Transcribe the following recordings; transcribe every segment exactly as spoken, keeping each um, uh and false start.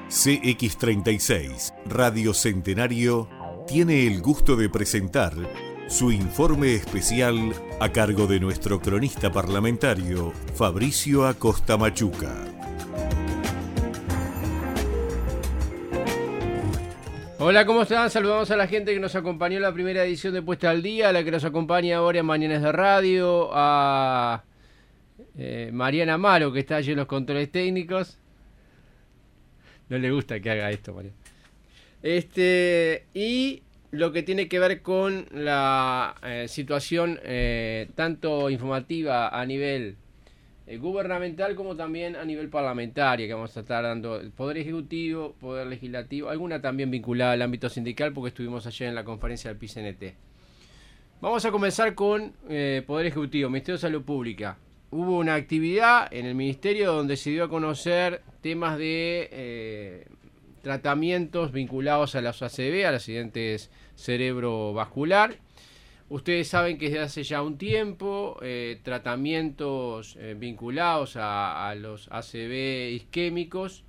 C X treinta y seis, Radio Centenario, tiene el gusto de presentar su informe especial a cargo de nuestro cronista parlamentario, Fabricio Acosta Machuca. Hola, ¿cómo están? Saludamos a la gente que nos acompañó en la primera edición de Puesta al Día, a la que nos acompaña ahora en Mañanas de Radio, a eh, Mariana Amaro, que está allí en los controles técnicos. No le gusta que haga esto, Mariana. Este, y lo que tiene que ver con la eh, situación eh, tanto informativa a nivel eh, gubernamental como también a nivel parlamentario, que vamos a estar dando el Poder Ejecutivo, Poder Legislativo, alguna también vinculada al ámbito sindical, porque estuvimos ayer en la conferencia del P C N T. Vamos a comenzar con eh, Poder Ejecutivo, Ministerio de Salud Pública. Hubo una actividad en el Ministerio donde se dio a conocer temas de eh, tratamientos vinculados a los A C V, a los accidentes cerebrovascular. Ustedes saben que desde hace ya un tiempo eh, tratamientos eh, vinculados a, a los A C V isquémicos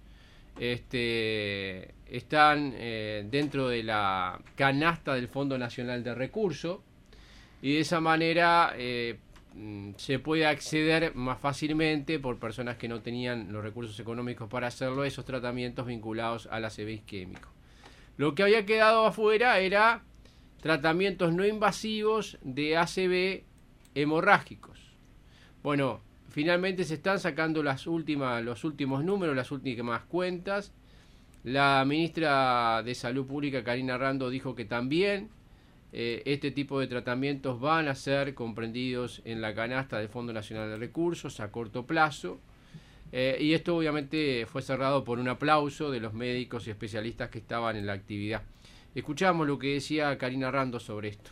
este, están eh, dentro de la canasta del Fondo Nacional de Recursos y de esa manera eh, se puede acceder más fácilmente por personas que no tenían los recursos económicos para hacerlo, esos tratamientos vinculados al A C V isquémico. Lo que había quedado afuera era tratamientos no invasivos de A C V hemorrágicos. Bueno, finalmente se están sacando las últimas, los últimos números, las últimas cuentas. La ministra de Salud Pública, Karina Rando, dijo que también Eh, este tipo de tratamientos van a ser comprendidos en la canasta del Fondo Nacional de Recursos a corto plazo eh, y esto obviamente fue cerrado por un aplauso de los médicos y especialistas que estaban en la actividad. Escuchamos lo que decía Karina Rando sobre esto.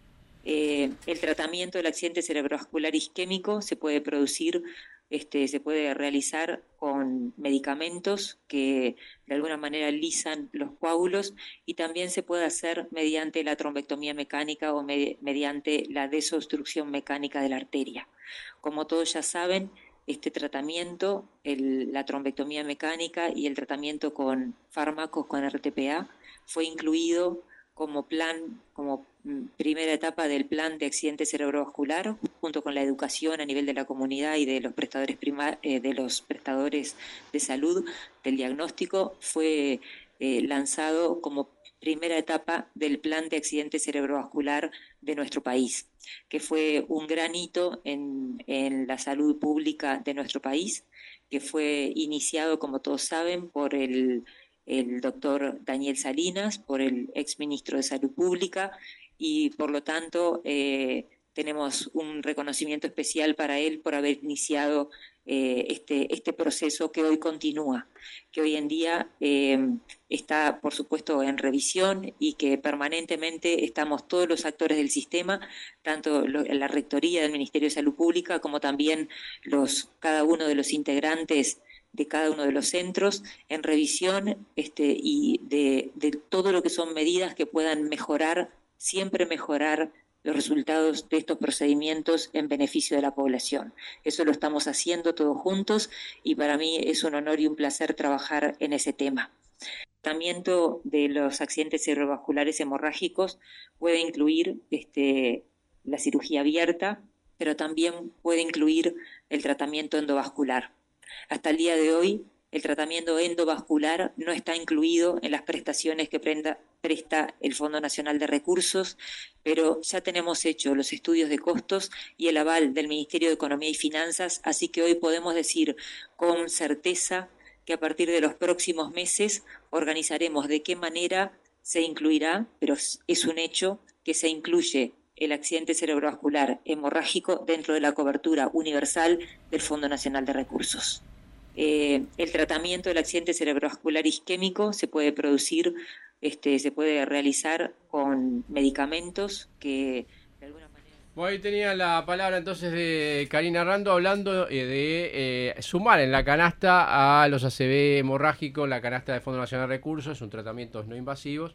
Eh, el tratamiento del accidente cerebrovascular isquémico se puede producir, este, se puede realizar con medicamentos que de alguna manera lisan los coágulos y también se puede hacer mediante la trombectomía mecánica o med- mediante la desobstrucción mecánica de la arteria. Como todos ya saben, este tratamiento, el, la trombectomía mecánica y el tratamiento con fármacos con R T P A fue incluido como plan, como primera etapa del plan de accidente cerebrovascular, junto con la educación a nivel de la comunidad y de los prestadores prima, eh, de los prestadores de salud del diagnóstico, fue eh, lanzado como primera etapa del plan de accidente cerebrovascular de nuestro país, que fue un gran hito en, en la salud pública de nuestro país, que fue iniciado, como todos saben, por el el doctor Daniel Salinas, por el exministro de Salud Pública, y por lo tanto eh, tenemos un reconocimiento especial para él por haber iniciado eh, este, este proceso que hoy continúa, que hoy en día eh, está, por supuesto, en revisión y que permanentemente estamos todos los actores del sistema, tanto lo, la Rectoría del Ministerio de Salud Pública como también los, cada uno de los integrantes de cada uno de los centros en revisión este, y de, de todo lo que son medidas que puedan mejorar, siempre mejorar los resultados de estos procedimientos en beneficio de la población. Eso lo estamos haciendo todos juntos y para mí es un honor y un placer trabajar en ese tema. El tratamiento de los accidentes cerebrovasculares hemorrágicos puede incluir este, la cirugía abierta, pero también puede incluir el tratamiento endovascular. Hasta el día de hoy, el tratamiento endovascular no está incluido en las prestaciones que prenda, presta el Fondo Nacional de Recursos, pero ya tenemos hecho los estudios de costos y el aval del Ministerio de Economía y Finanzas, así que hoy podemos decir con certeza que a partir de los próximos meses organizaremos de qué manera se incluirá, pero es un hecho que se incluye el accidente cerebrovascular hemorrágico dentro de la cobertura universal del Fondo Nacional de Recursos. Eh, el tratamiento del accidente cerebrovascular isquémico se puede producir, este, se puede realizar con medicamentos que de alguna manera... Bueno, ahí tenía la palabra entonces de Karina Rando hablando eh, de eh, sumar en la canasta a los A C V hemorrágicos, la canasta del Fondo Nacional de Recursos, son tratamientos no invasivos.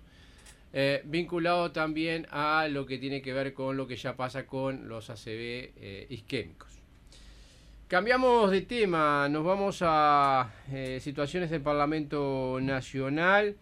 Eh, vinculado también a lo que tiene que ver con lo que ya pasa con los A C V eh, isquémicos. Cambiamos de tema, nos vamos a eh, situaciones del Parlamento Nacional.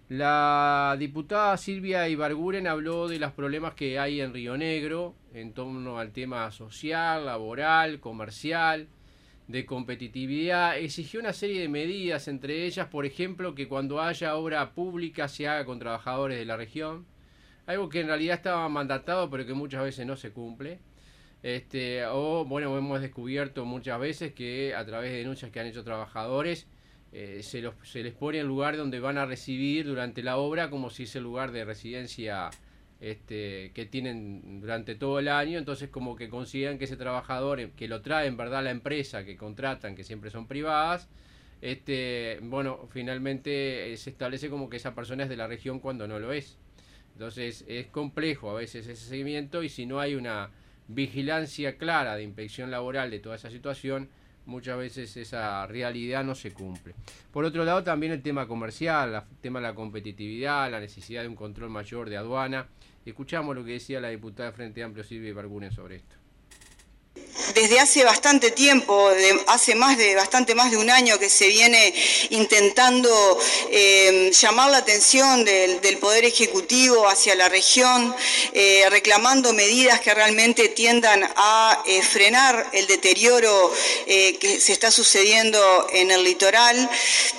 La diputada Silvia Ibarguren habló de los problemas que hay en Río Negro en torno al tema social, laboral, comercial, de competitividad. Exigió una serie de medidas, entre ellas, por ejemplo, que cuando haya obra pública se haga con trabajadores de la región, algo que en realidad estaba mandatado pero que muchas veces no se cumple. Este, o bueno, hemos descubierto muchas veces que a través de denuncias que han hecho trabajadores eh, se, los, se les pone el lugar donde van a recibir durante la obra como si es el lugar de residencia este, que tienen durante todo el año. Entonces como que consideran que ese trabajador que lo trae en verdad la empresa que contratan, que siempre son privadas, este, bueno, finalmente eh, se establece como que esa persona es de la región cuando no lo es. Entonces es complejo a veces ese seguimiento, y si no hay una vigilancia clara de inspección laboral de toda esa situación, muchas veces esa realidad no se cumple. Por otro lado, también el tema comercial, el tema de la competitividad, la necesidad de un control mayor de aduana. Escuchamos lo que decía la diputada de Frente Amplio Silvia Ibarguren sobre esto. Desde hace bastante tiempo, de, hace más de bastante más de un año que se viene intentando eh, llamar la atención del, del Poder Ejecutivo hacia la región, eh, reclamando medidas que realmente tiendan a eh, frenar el deterioro eh, que se está sucediendo en el litoral.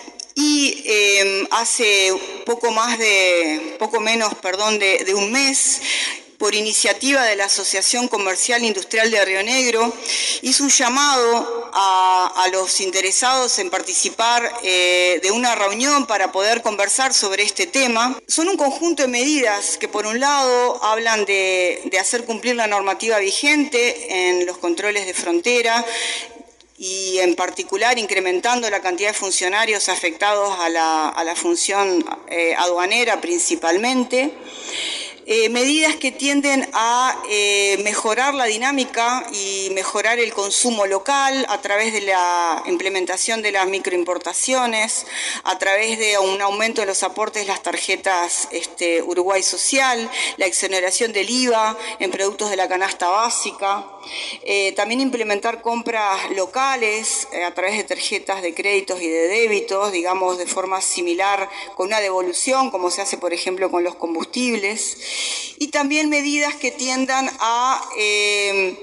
Y eh, hace poco más de, poco menos, perdón, de, de un mes, por iniciativa de la Asociación Comercial Industrial de Río Negro, hizo un llamado a, a los interesados en participar eh, de una reunión para poder conversar sobre este tema. Son un conjunto de medidas que, por un lado, hablan de, de hacer cumplir la normativa vigente en los controles de frontera, y en particular incrementando la cantidad de funcionarios afectados a la, a la función eh, aduanera principalmente. Eh, medidas que tienden a eh, mejorar la dinámica y mejorar el consumo local a través de la implementación de las microimportaciones, a través de un aumento de los aportes de las tarjetas este, Uruguay Social, la exoneración del I V A en productos de la canasta básica, eh, también implementar compras locales eh, a través de tarjetas de créditos y de débitos, digamos de forma similar con una devolución como se hace por ejemplo con los combustibles. Y también medidas que tiendan a eh,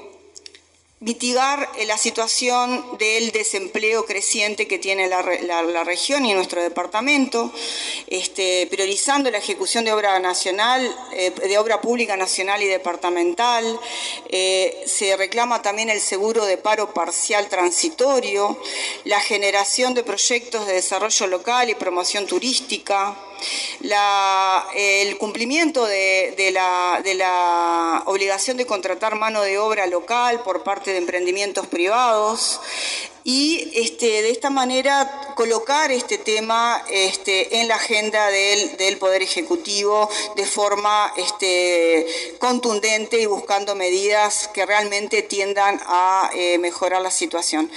mitigar la situación del desempleo creciente que tiene la, la, la región y nuestro departamento, este, priorizando la ejecución de obra nacional, eh, de obra pública nacional y departamental. Eh, se reclama también el seguro de paro parcial transitorio, la generación de proyectos de desarrollo local y promoción turística, La, el cumplimiento de, de, la, de la obligación de contratar mano de obra local por parte de emprendimientos privados y este, de esta manera colocar este tema este, en la agenda del, del Poder Ejecutivo de forma este, contundente y buscando medidas que realmente tiendan a eh, mejorar la situación.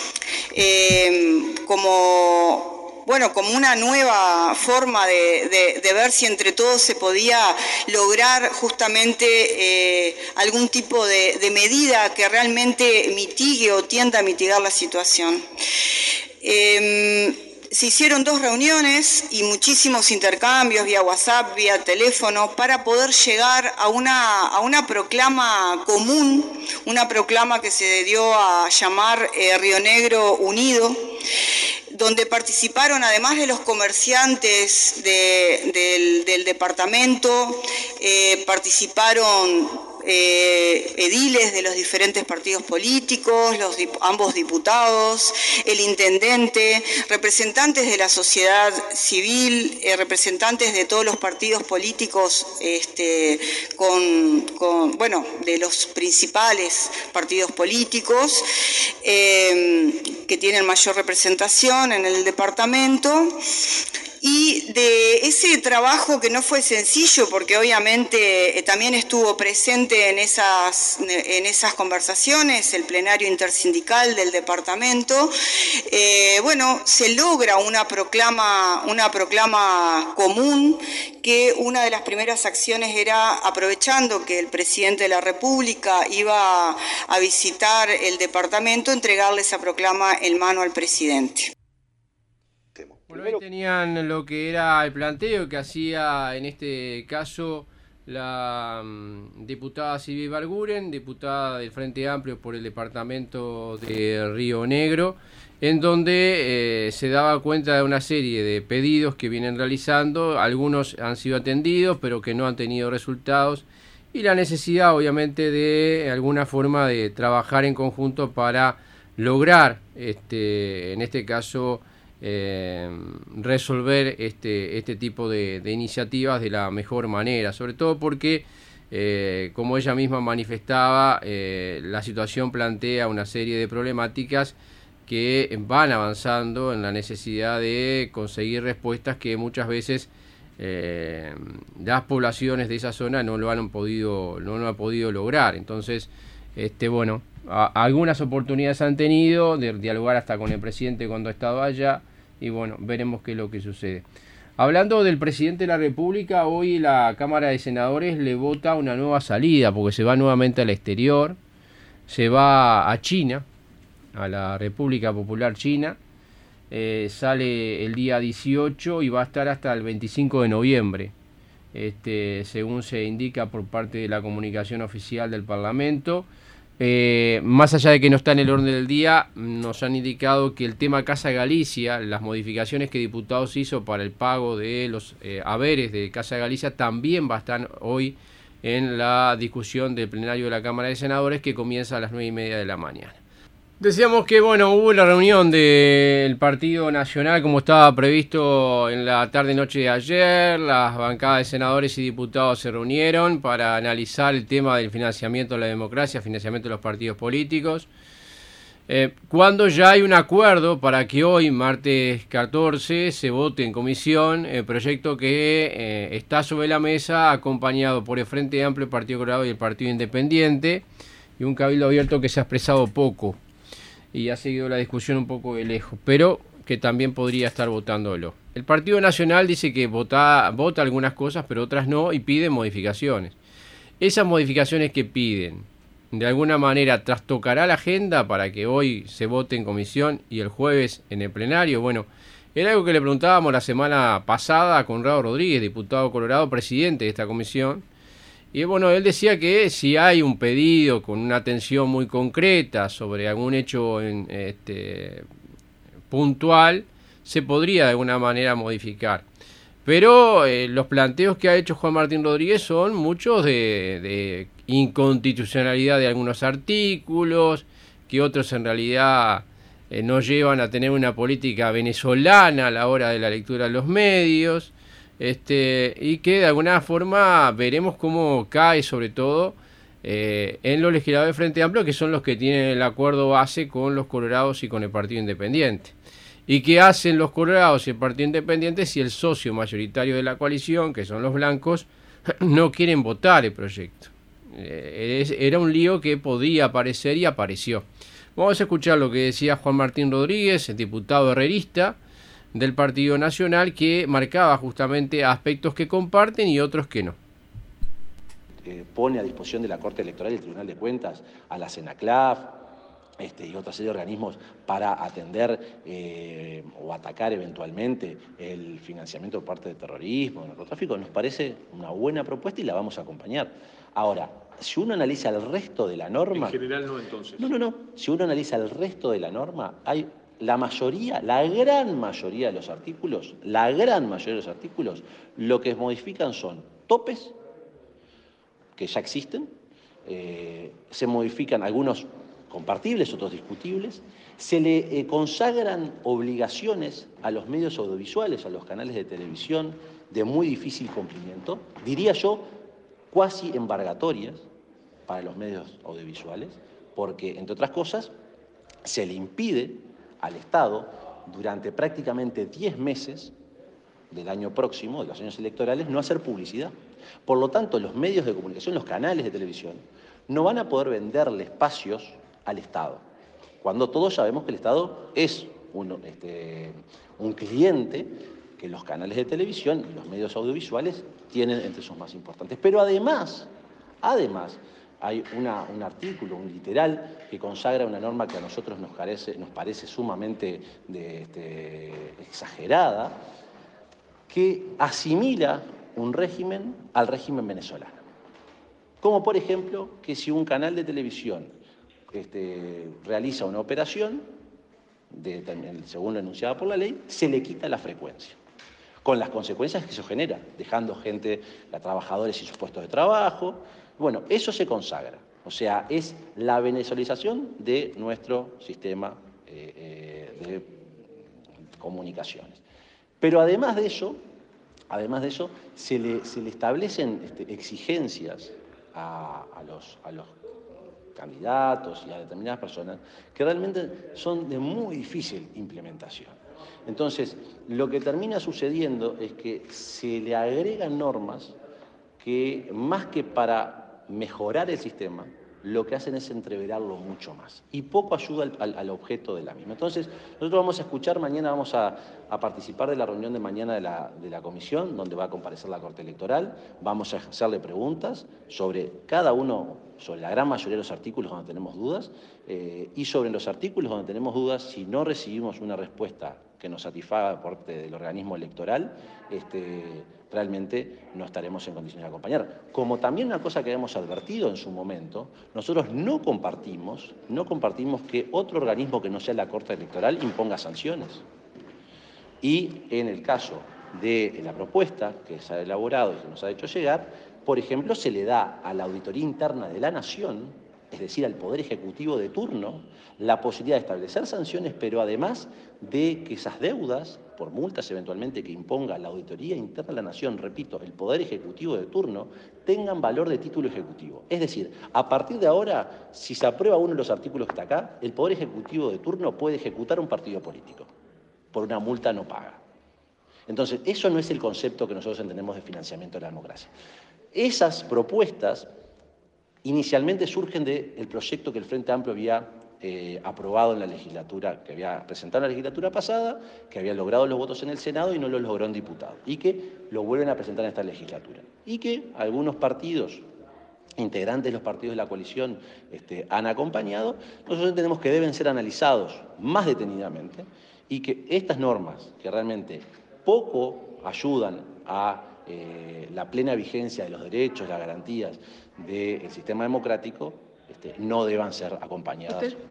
Eh, como... Bueno, como una nueva forma de, de, de ver si entre todos se podía lograr justamente eh, algún tipo de, de medida que realmente mitigue o tienda a mitigar la situación. Eh, Se hicieron dos reuniones y muchísimos intercambios vía WhatsApp, vía teléfono, para poder llegar a una, a una proclama común, una proclama que se dio a llamar eh, Río Negro Unido, donde participaron, además de los comerciantes de, del, del departamento, eh, participaron Eh, ediles de los diferentes partidos políticos, los dip- ambos diputados, el intendente, representantes de la sociedad civil, eh, representantes de todos los partidos políticos, este, con, con, bueno, de los principales partidos políticos eh, que tienen mayor representación en el departamento. Y de ese trabajo que no fue sencillo, porque obviamente eh, también estuvo presente en esas, en esas conversaciones, el plenario intersindical del departamento, eh, bueno, se logra una proclama, una proclama común, que una de las primeras acciones era, aprovechando que el presidente de la República iba a visitar el departamento, entregarle esa proclama en mano al presidente. Bueno, ahí tenían lo que era el planteo que hacía en este caso la um, diputada Silvia Ibarguren, diputada del Frente Amplio por el departamento de Río Negro, en donde eh, se daba cuenta de una serie de pedidos que vienen realizando, algunos han sido atendidos pero que no han tenido resultados, y la necesidad obviamente de alguna forma de trabajar en conjunto para lograr, este, en este caso, Eh, resolver este, este tipo de, de iniciativas de la mejor manera, sobre todo porque, eh, como ella misma manifestaba, eh, la situación plantea una serie de problemáticas que van avanzando en la necesidad de conseguir respuestas que muchas veces eh, las poblaciones de esa zona no lo han podido, no lo han podido lograr. Entonces, este, bueno, a, algunas oportunidades han tenido de dialogar hasta con el presidente cuando ha estado allá. Y bueno, veremos qué es lo que sucede. Hablando del presidente de la República, hoy la Cámara de Senadores le vota una nueva salida, porque se va nuevamente al exterior, se va a China, a la República Popular China, eh, sale el día dieciocho y va a estar hasta el veinticinco de noviembre, este, según se indica por parte de la comunicación oficial del Parlamento. Eh, más allá de que no está en el orden del día, nos han indicado que el tema Casa Galicia, las modificaciones que Diputados hizo para el pago de los eh, haberes de Casa Galicia, también va a estar hoy en la discusión del plenario de la Cámara de Senadores, que comienza a las nueve y media de la mañana. Decíamos que bueno, hubo la reunión del Partido Nacional como estaba previsto en la tarde-noche de ayer. Las bancadas de senadores y diputados se reunieron para analizar el tema del financiamiento de la democracia, financiamiento de los partidos políticos. Eh, cuando ya hay un acuerdo para que hoy, martes catorce, se vote en comisión el proyecto que eh, está sobre la mesa, acompañado por el Frente Amplio, el Partido Colorado y el Partido Independiente, y un cabildo abierto que se ha expresado poco y ha seguido la discusión un poco de lejos, pero que también podría estar votándolo. El Partido Nacional dice que vota, vota algunas cosas, pero otras no, y pide modificaciones. Esas modificaciones que piden, de alguna manera, trastocará la agenda para que hoy se vote en comisión y el jueves en el plenario. Bueno, era algo que le preguntábamos la semana pasada a Conrado Rodríguez, diputado colorado, presidente de esta comisión. Y bueno, él decía que si hay un pedido con una atención muy concreta sobre algún hecho en, este, puntual, se podría de alguna manera modificar. Pero eh, los planteos que ha hecho Juan Martín Rodríguez son muchos de, de inconstitucionalidad de algunos artículos, que otros en realidad eh, nos llevan a tener una política venezolana a la hora de la lectura de los medios. Este, y que de alguna forma veremos cómo cae sobre todo eh, en los legisladores de Frente Amplio, que son los que tienen el acuerdo base con los colorados y con el Partido Independiente. ¿Y qué hacen los colorados y el Partido Independiente si el socio mayoritario de la coalición, que son los blancos, no quieren votar el proyecto? Eh, era un lío que podía aparecer y apareció. Vamos a escuchar lo que decía Juan Martín Rodríguez, el diputado herrerista del Partido Nacional, que marcaba justamente aspectos que comparten y otros que no. Eh, pone a disposición de la Corte Electoral y el Tribunal de Cuentas a la CENACLAF este, y otra serie de organismos para atender eh, o atacar eventualmente el financiamiento por parte del terrorismo, del narcotráfico. Nos parece una buena propuesta y la vamos a acompañar. Ahora, si uno analiza el resto de la norma... En general no, entonces. No, no, no. Si uno analiza el resto de la norma, hay... La mayoría, la gran mayoría de los artículos, la gran mayoría de los artículos, lo que modifican son topes, que ya existen, eh, se modifican algunos compartibles, otros discutibles, se le eh, consagran obligaciones a los medios audiovisuales, a los canales de televisión, de muy difícil cumplimiento, diría yo, cuasi embargatorias para los medios audiovisuales, porque, entre otras cosas, se le impide al Estado, durante prácticamente diez meses, del año próximo, de los años electorales, no hacer publicidad. Por lo tanto, los medios de comunicación, los canales de televisión, no van a poder venderle espacios al Estado, cuando todos sabemos que el Estado es un, este, un cliente que los canales de televisión y los medios audiovisuales tienen entre sus más importantes. Pero además, además, hay una, un artículo, un literal, que consagra una norma que a nosotros nos parece, nos parece sumamente de, este, exagerada, que asimila un régimen al régimen venezolano. Como por ejemplo, que si un canal de televisión este, realiza una operación, de, según lo enunciado por la ley, se le quita la frecuencia, con las consecuencias que eso genera, dejando gente, a trabajadores sin sus puestos de trabajo. Bueno, eso se consagra, o sea, es la venezolización de nuestro sistema eh, eh, de comunicaciones. Pero además de eso, además de eso, se le, se le establecen este, exigencias a, a, los, a los candidatos y a determinadas personas que realmente son de muy difícil implementación. Entonces, lo que termina sucediendo es que se le agregan normas que, más que para mejorar el sistema, lo que hacen es entreverarlo mucho más y poco ayuda al, al, al objeto de la misma. Entonces, nosotros vamos a escuchar, mañana vamos a, a participar de la reunión de mañana de la, de la comisión, donde va a comparecer la Corte Electoral, vamos a hacerle preguntas sobre cada uno, sobre la gran mayoría de los artículos donde tenemos dudas, eh, y sobre los artículos donde tenemos dudas, si no recibimos una respuesta que nos satisfaga por parte del organismo electoral, este, realmente no estaremos en condiciones de acompañar. Como también una cosa que habíamos advertido en su momento, nosotros no compartimos, no compartimos que otro organismo que no sea la Corte Electoral imponga sanciones. Y en el caso de la propuesta que se ha elaborado y que nos ha hecho llegar, por ejemplo, se le da a la Auditoría Interna de la Nación, es decir, al Poder Ejecutivo de turno, la posibilidad de establecer sanciones, pero además de que esas deudas, por multas eventualmente que imponga la Auditoría Interna de la Nación, repito, el Poder Ejecutivo de turno, tengan valor de título ejecutivo. Es decir, a partir de ahora, si se aprueba uno de los artículos que está acá, el Poder Ejecutivo de turno puede ejecutar un partido político por una multa no paga. Entonces, eso no es el concepto que nosotros entendemos de financiamiento de la democracia. Esas propuestas inicialmente surgen del proyecto que el Frente Amplio había eh, aprobado en la legislatura, que había presentado en la legislatura pasada, que había logrado los votos en el Senado y no los logró en diputados, y que lo vuelven a presentar en esta legislatura. Y que algunos partidos, integrantes de los partidos de la coalición, este, han acompañado. Nosotros entendemos que deben ser analizados más detenidamente y que estas normas, que realmente poco ayudan a eh, la plena vigencia de los derechos, las garantías del sistema democrático, este, no deban ser acompañadas ¿Usted?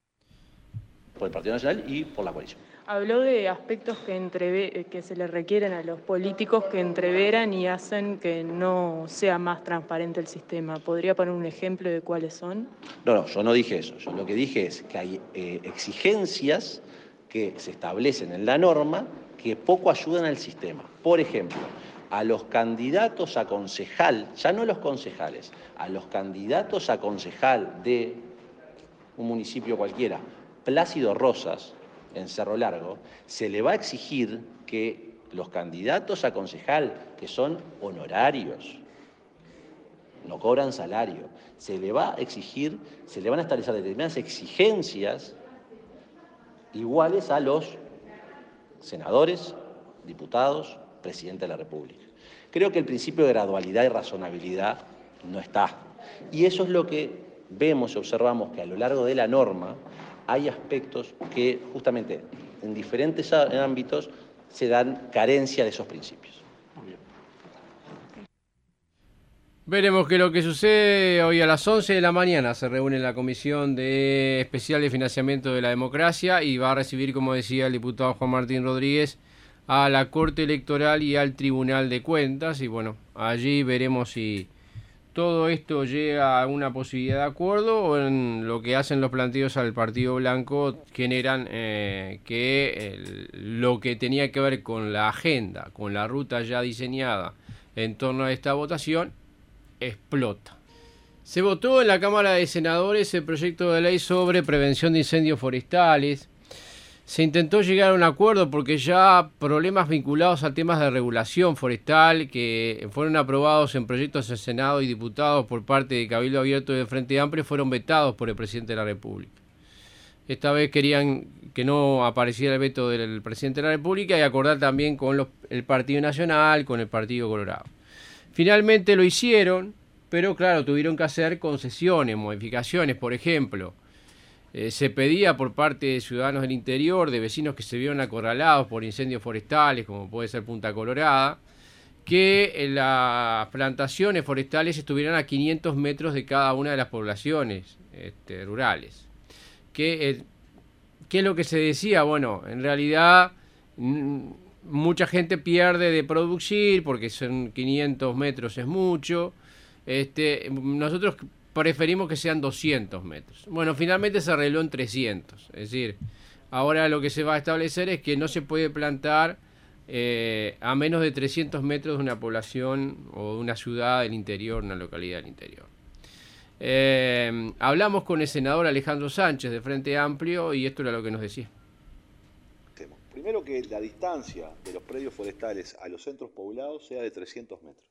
por el Partido Nacional y por la coalición. Habló de aspectos que, entreve, que se le requieren a los políticos que entreveran y hacen que no sea más transparente el sistema. ¿Podría poner un ejemplo de cuáles son? No, no, yo no dije eso. Yo lo que dije es que hay eh, exigencias que se establecen en la norma que poco ayudan al sistema. Por ejemplo, a los candidatos a concejal, ya no los concejales, a los candidatos a concejal de un municipio cualquiera, Plácido Rosas, en Cerro Largo, se le va a exigir que los candidatos a concejal, que son honorarios, no cobran salario, se le va a exigir, se le van a establecer determinadas exigencias iguales a los senadores, diputados, presidente de la República. Creo que el principio de gradualidad y razonabilidad no está. Y eso es lo que vemos y observamos, que a lo largo de la norma hay aspectos que justamente en diferentes ámbitos se dan carencia de esos principios. Muy bien. Veremos qué es lo que sucede. Hoy a las once de la mañana se reúne la Comisión de Especial de Financiamiento de la Democracia y va a recibir, como decía el diputado Juan Martín Rodríguez, a la Corte Electoral y al Tribunal de Cuentas. Y bueno, allí veremos si todo esto llega a una posibilidad de acuerdo o en lo que hacen los planteos al Partido Blanco generan eh, que el, lo que tenía que ver con la agenda, con la ruta ya diseñada en torno a esta votación, explota. Se votó en la Cámara de Senadores el proyecto de ley sobre prevención de incendios forestales. se intentó llegar a un acuerdo porque ya problemas vinculados a temas de regulación forestal que fueron aprobados en proyectos del Senado y diputados por parte de Cabildo Abierto y del Frente Amplio fueron vetados por el presidente de la República. Esta vez querían que no apareciera el veto del presidente de la República y acordar también con los, el Partido Nacional, con el Partido Colorado. Finalmente lo hicieron, pero claro, tuvieron que hacer concesiones, modificaciones. Por ejemplo, eh, se pedía por parte de ciudadanos del interior, de vecinos que se vieron acorralados por incendios forestales, como puede ser Punta Colorada, que eh, las plantaciones forestales estuvieran a quinientos metros de cada una de las poblaciones este, rurales. ¿Qué, eh, ¿Qué es lo que se decía? Bueno, en realidad m- mucha gente pierde de producir porque son quinientos metros es mucho. Este, nosotros preferimos que sean doscientos metros. Bueno, finalmente se arregló en trescientos. Es decir, ahora lo que se va a establecer es que no se puede plantar eh, a menos de trescientos metros de una población o de una ciudad del interior, una localidad del interior. Eh, hablamos con el senador Alejandro Sánchez de Frente Amplio y esto era lo que nos decía. Primero, que la distancia de los predios forestales a los centros poblados sea de trescientos metros.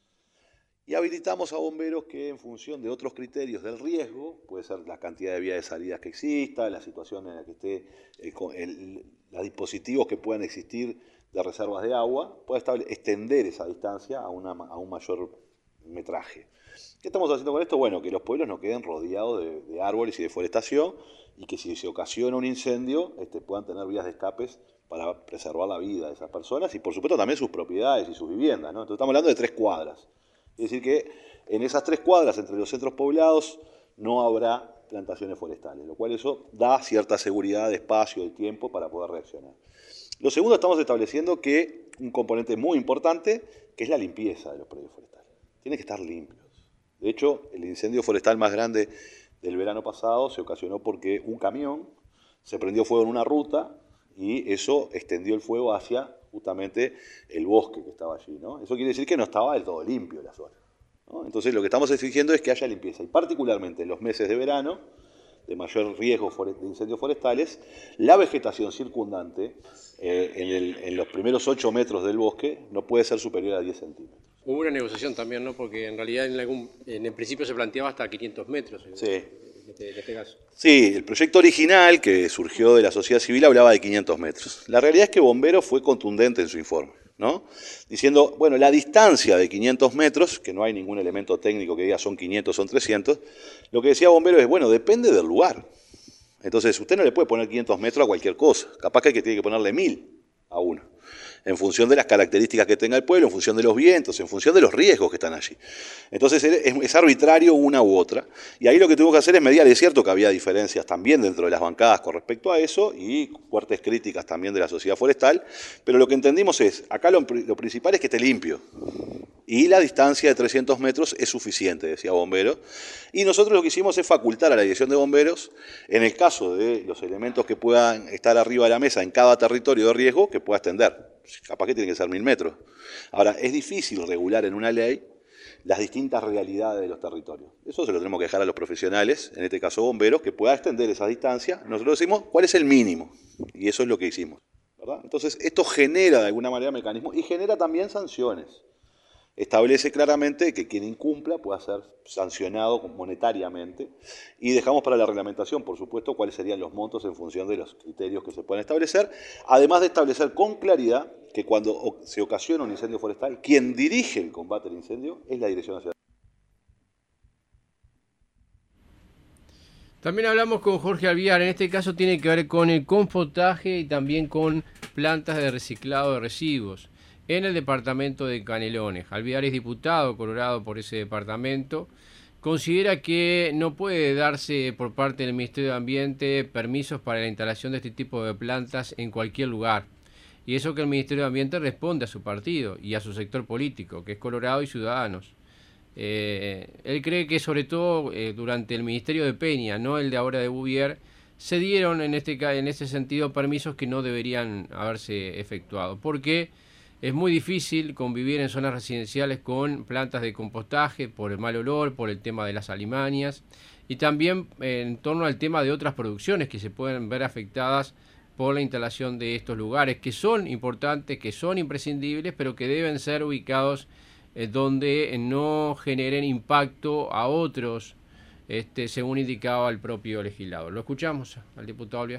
Y habilitamos a bomberos que, en función de otros criterios del riesgo, puede ser la cantidad de vías de salidas que exista, la situación en la que esté, el, el, los dispositivos que puedan existir de reservas de agua, pueda estable, extender esa distancia a, una, a un mayor metraje. ¿Qué estamos haciendo con esto? Bueno, que los pueblos no queden rodeados de, de árboles y de forestación y que si se ocasiona un incendio este, puedan tener vías de escapes para preservar la vida de esas personas y por supuesto también sus propiedades y sus viviendas, ¿no? Entonces estamos hablando de tres cuadras. Es decir que en esas tres cuadras entre los centros poblados no habrá plantaciones forestales, lo cual eso da cierta seguridad de espacio, de tiempo para poder reaccionar. Lo segundo, estamos estableciendo que un componente muy importante, que es la limpieza de los predios forestales. Tienen que estar limpios. De hecho, el incendio forestal más grande del verano pasado se ocasionó porque un camión se prendió fuego en una ruta y eso extendió el fuego hacia justamente el bosque que estaba allí, ¿no? Eso quiere decir que no estaba del todo limpio la zona, ¿no? Entonces lo que estamos exigiendo es que haya limpieza, y particularmente en los meses de verano, de mayor riesgo de incendios forestales, la vegetación circundante eh, en, el, en los primeros ocho metros del bosque no puede ser superior a diez centímetros. Hubo una negociación también, ¿no? Porque en realidad en, algún, en el principio se planteaba hasta quinientos metros. En, sí. En este, en este caso. Sí, el proyecto original que surgió de la sociedad civil hablaba de quinientos metros. La realidad es que Bomberos fue contundente en su informe, ¿no? Diciendo, bueno, la distancia de quinientos metros, que no hay ningún elemento técnico que diga son quinientos, son trescientos, lo que decía Bomberos es, bueno, depende del lugar. Entonces, usted no le puede poner quinientos metros a cualquier cosa. Capaz que hay que tiene que ponerle mil a uno, en función de las características que tenga el pueblo, en función de los vientos, en función de los riesgos que están allí. Entonces es, es arbitrario una u otra, y ahí lo que tuvo que hacer es mediar. Es cierto que había diferencias también dentro de las bancadas con respecto a eso, y fuertes críticas también de la sociedad forestal, pero lo que entendimos es, acá lo, lo principal es que esté limpio, y la distancia de trescientos metros es suficiente, decía Bomberos, y nosotros lo que hicimos es facultar a la Dirección de Bomberos, en el caso de los elementos que puedan estar arriba de la mesa en cada territorio de riesgo, que pueda extender. Capaz que tiene que ser mil metros. Ahora, es difícil regular en una ley las distintas realidades de los territorios. Eso se lo tenemos que dejar a los profesionales, en este caso bomberos, que puedan extender esa distancia. Nosotros decimos cuál es el mínimo, y eso es lo que hicimos, ¿verdad? Entonces, esto genera de alguna manera mecanismos y genera también sanciones. Establece claramente que quien incumpla pueda ser sancionado monetariamente, y dejamos para la reglamentación, por supuesto, cuáles serían los montos en función de los criterios que se pueden establecer, además de establecer con claridad que cuando se ocasiona un incendio forestal, quien dirige el combate al incendio es la Dirección Nacional. También hablamos con Jorge Alviar, en este caso tiene que ver con el compostaje y también con plantas de reciclado de residuos en el departamento de Canelones. Alviar es diputado colorado por ese departamento. Considera que no puede darse por parte del Ministerio de Ambiente permisos para la instalación de este tipo de plantas en cualquier lugar. Y eso que el Ministerio de Ambiente responde a su partido y a su sector político, que es Colorado y Ciudadanos. Eh, él cree que sobre todo eh, durante el Ministerio de Peña, no el de ahora de Bouvier, se dieron en este, en ese sentido permisos que no deberían haberse efectuado. Porque es muy difícil convivir en zonas residenciales con plantas de compostaje por el mal olor, por el tema de las alimañas y también en torno al tema de otras producciones que se pueden ver afectadas por la instalación de estos lugares, que son importantes, que son imprescindibles, pero que deben ser ubicados eh, donde no generen impacto a otros, este, según indicaba el propio legislador. Lo escuchamos al diputado Alvear.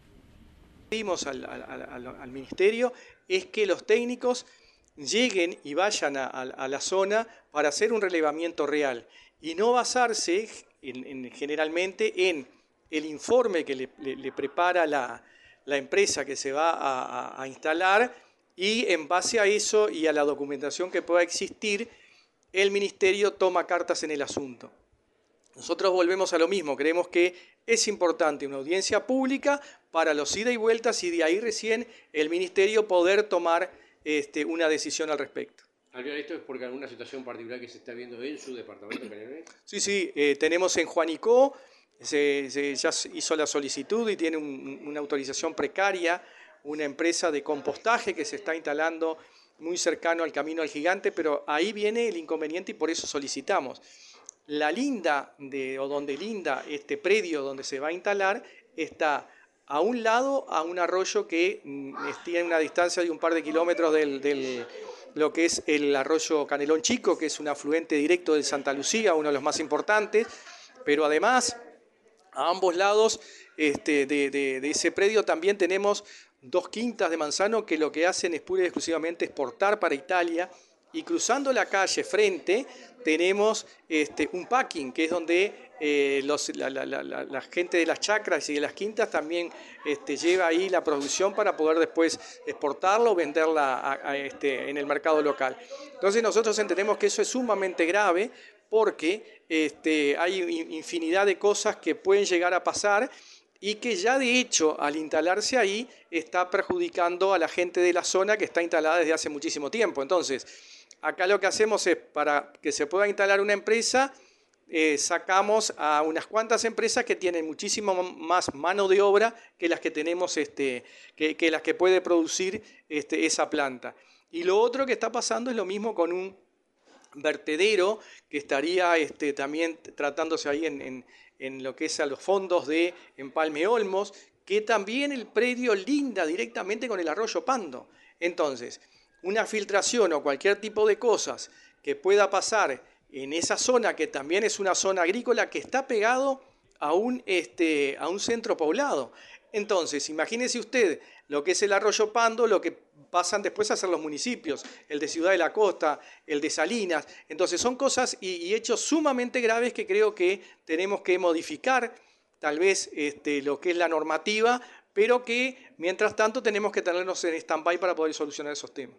Pedimos al, al, al, al Ministerio es que los técnicos lleguen y vayan a, a, a la zona para hacer un relevamiento real y no basarse en, en, generalmente en el informe que le, le, le prepara la, la empresa que se va a, a, a instalar, y en base a eso y a la documentación que pueda existir, el Ministerio toma cartas en el asunto. Nosotros volvemos a lo mismo, creemos que es importante una audiencia pública para los ida y vueltas, y de ahí recién el Ministerio poder tomar este, una decisión al respecto. Alvear, ¿esto es porque alguna situación particular que se está viendo en su departamento? Sí, sí, eh, tenemos en Juanico, se, se, ya hizo la solicitud y tiene un, una autorización precaria, una empresa de compostaje que se está instalando muy cercano al Camino al Gigante, pero ahí viene el inconveniente y por eso solicitamos. La linda, de, o donde linda este predio donde se va a instalar, está a un lado a un arroyo que tiene una distancia de un par de kilómetros del, del lo que es el arroyo Canelón Chico, que es un afluente directo de Santa Lucía, uno de los más importantes, pero además a ambos lados este, de, de, de ese predio también tenemos dos quintas de manzano que lo que hacen es pura y exclusivamente exportar para Italia, y cruzando la calle frente tenemos este, un packing, que es donde eh, los, la, la, la, la gente de las chacras y de las quintas también este, lleva ahí la producción para poder después exportarla o venderla a, a este, en el mercado local. Entonces nosotros entendemos que eso es sumamente grave, porque este, hay infinidad de cosas que pueden llegar a pasar, y que ya de hecho al instalarse ahí está perjudicando a la gente de la zona que está instalada desde hace muchísimo tiempo. Entonces, acá lo que hacemos es, para que se pueda instalar una empresa, eh, sacamos a unas cuantas empresas que tienen muchísimo más mano de obra que las que tenemos, este, que, que las que puede producir este, esa planta. Y lo otro que está pasando es lo mismo con un vertedero que estaría este, también tratándose ahí en, en, en lo que es a los fondos de Empalme Olmos, que también el predio linda directamente con el arroyo Pando. Entonces, una filtración o cualquier tipo de cosas que pueda pasar en esa zona, que también es una zona agrícola que está pegado a un, este, a un centro poblado. Entonces, imagínese usted lo que es el arroyo Pando, lo que pasan después a ser los municipios, el de Ciudad de la Costa, el de Salinas. Entonces son cosas y, y hechos sumamente graves que creo que tenemos que modificar, tal vez este, lo que es la normativa, pero que mientras tanto tenemos que tenernos en stand-by para poder solucionar esos temas.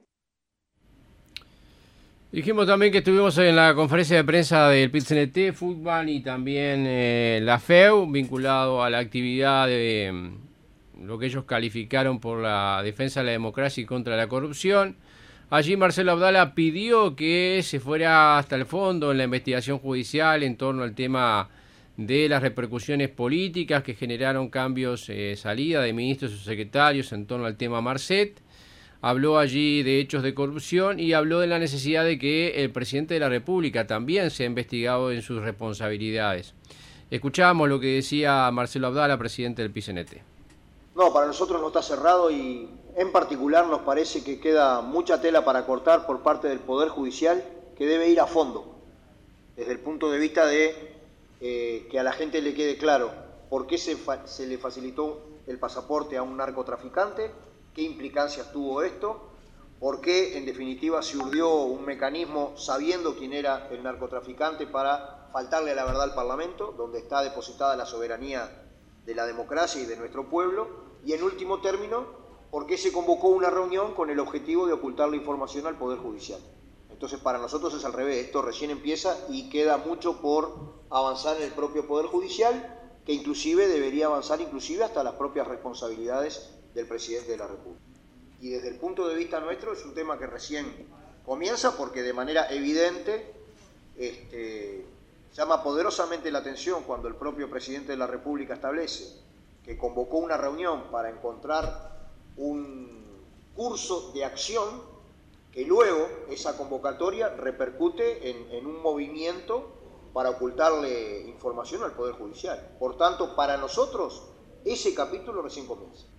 Dijimos también que estuvimos en la conferencia de prensa del P I T C N T, Fútbol y también eh, la F E U, vinculado a la actividad de um, lo que ellos calificaron por la defensa de la democracia y contra la corrupción. Allí Marcelo Abdala pidió que se fuera hasta el fondo en la investigación judicial en torno al tema de las repercusiones políticas que generaron cambios, eh, salida de ministros y secretarios en torno al tema Marcet. Habló allí de hechos de corrupción y habló de la necesidad de que el presidente de la República también sea investigado en sus responsabilidades. Escuchamos lo que decía Marcelo Abdala, presidente del P I C N T. No, para nosotros no está cerrado, y en particular nos parece que queda mucha tela para cortar por parte del Poder Judicial, que debe ir a fondo, desde el punto de vista de eh, que a la gente le quede claro por qué se, se le facilitó el pasaporte a un narcotraficante, qué implicancias tuvo esto, por qué en definitiva se urdió un mecanismo sabiendo quién era el narcotraficante para faltarle a la verdad al Parlamento, donde está depositada la soberanía de la democracia y de nuestro pueblo, y en último término, por qué se convocó una reunión con el objetivo de ocultar la información al Poder Judicial. Entonces para nosotros es al revés, esto recién empieza y queda mucho por avanzar en el propio Poder Judicial, que inclusive debería avanzar inclusive hasta las propias responsabilidades del presidente de la República. Y desde el punto de vista nuestro es un tema que recién comienza, porque de manera evidente este, llama poderosamente la atención cuando el propio presidente de la República establece que convocó una reunión para encontrar un curso de acción, que luego esa convocatoria repercute en, en un movimiento para ocultarle información al Poder Judicial. Por tanto, para nosotros ese capítulo recién comienza.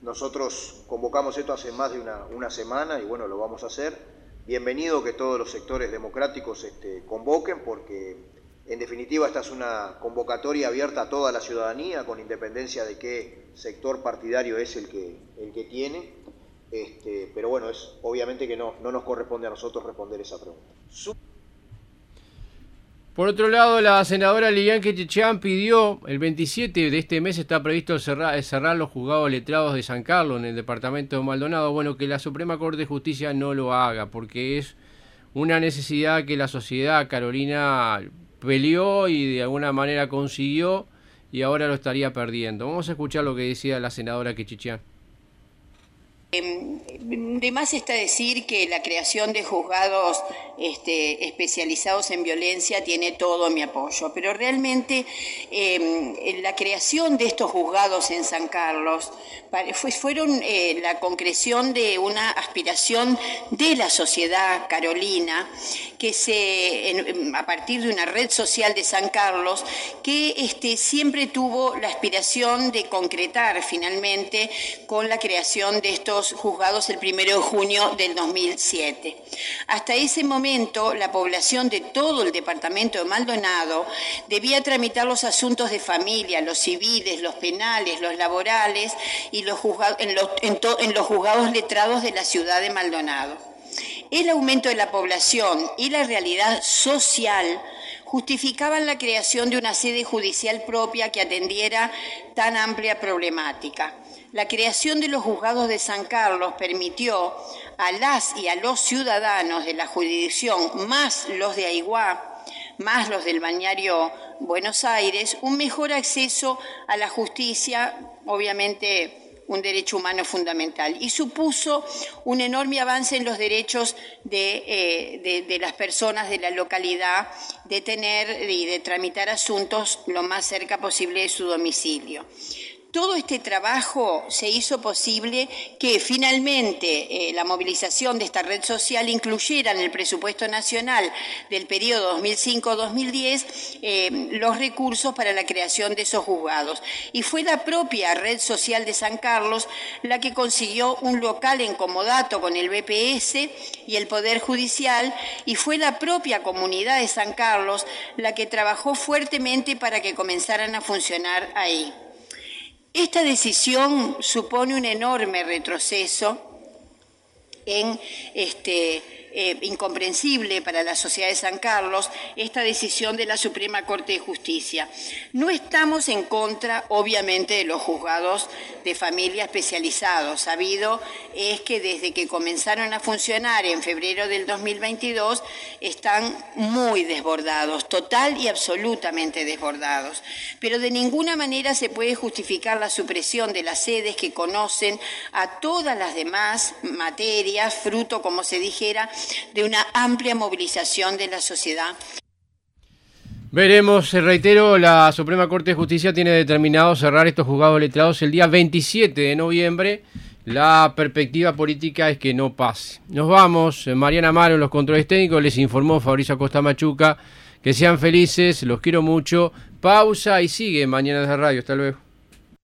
nosotros convocamos esto hace más de una, una semana y bueno, lo vamos a hacer. Bienvenido que todos los sectores democráticos este, convoquen, porque en definitiva esta es una convocatoria abierta a toda la ciudadanía, con independencia de qué sector partidario es el que, el que tiene. Este, pero bueno, es obviamente que no, no nos corresponde a nosotros responder esa pregunta. Por otro lado, la senadora Lilian Quechichán pidió, el veintisiete de este mes está previsto cerrar, cerrar los juzgados letrados de San Carlos en el departamento de Maldonado, bueno, que la Suprema Corte de Justicia no lo haga, porque es una necesidad que la sociedad carolina peleó y de alguna manera consiguió, y ahora lo estaría perdiendo. Vamos a escuchar lo que decía la senadora Quechichán. De más está decir que la creación de juzgados este, especializados en violencia tiene todo mi apoyo, pero realmente eh, la creación de estos juzgados en San Carlos fue, fueron eh, la concreción de una aspiración de la sociedad carolina, que se, en, a partir de una red social de San Carlos, que este, siempre tuvo la aspiración de concretar finalmente con la creación de estos juzgados el primero de junio del dos mil siete. Hasta ese momento, la población de todo el departamento de Maldonado debía tramitar los asuntos de familia, los civiles, los penales, los laborales y los juzgados, en, los, en, to, en los juzgados letrados de la ciudad de Maldonado. El aumento de la población y la realidad social justificaban la creación de una sede judicial propia que atendiera tan amplia problemática. La creación de los juzgados de San Carlos permitió a las y a los ciudadanos de la jurisdicción, más los de Aiguá, más los del balneario Buenos Aires, un mejor acceso a la justicia, obviamente un derecho humano fundamental, y supuso un enorme avance en los derechos de, eh, de, de las personas de la localidad de tener y de tramitar asuntos lo más cerca posible de su domicilio. Todo este trabajo se hizo posible que finalmente eh, la movilización de esta red social incluyera en el presupuesto nacional del periodo dos mil cinco a dos mil diez eh, los recursos para la creación de esos juzgados. Y fue la propia red social de San Carlos la que consiguió un local en comodato con el B P S y el Poder Judicial, y fue la propia comunidad de San Carlos la que trabajó fuertemente para que comenzaran a funcionar ahí. Esta decisión supone un enorme retroceso en este eh, incomprensible para la sociedad de San Carlos, esta decisión de la Suprema Corte de Justicia. No estamos en contra, obviamente, de los juzgados de familia especializados. Sabido es que desde que comenzaron a funcionar en febrero del dos mil veintidós están muy desbordados, total y absolutamente desbordados. Pero de ninguna manera se puede justificar la supresión de las sedes que conocen a todas las demás materias, fruto, como se dijera, de una amplia movilización de la sociedad. Veremos, reitero, la Suprema Corte de Justicia tiene determinado cerrar estos juzgados letrados el día veintisiete de noviembre. La perspectiva política es que no pase. Nos vamos. Mariana Amaro en los controles técnicos, les informó Fabricio Acosta Machuca. Que sean felices, los quiero mucho. Pausa y sigue Mañanas de Radio. Hasta luego.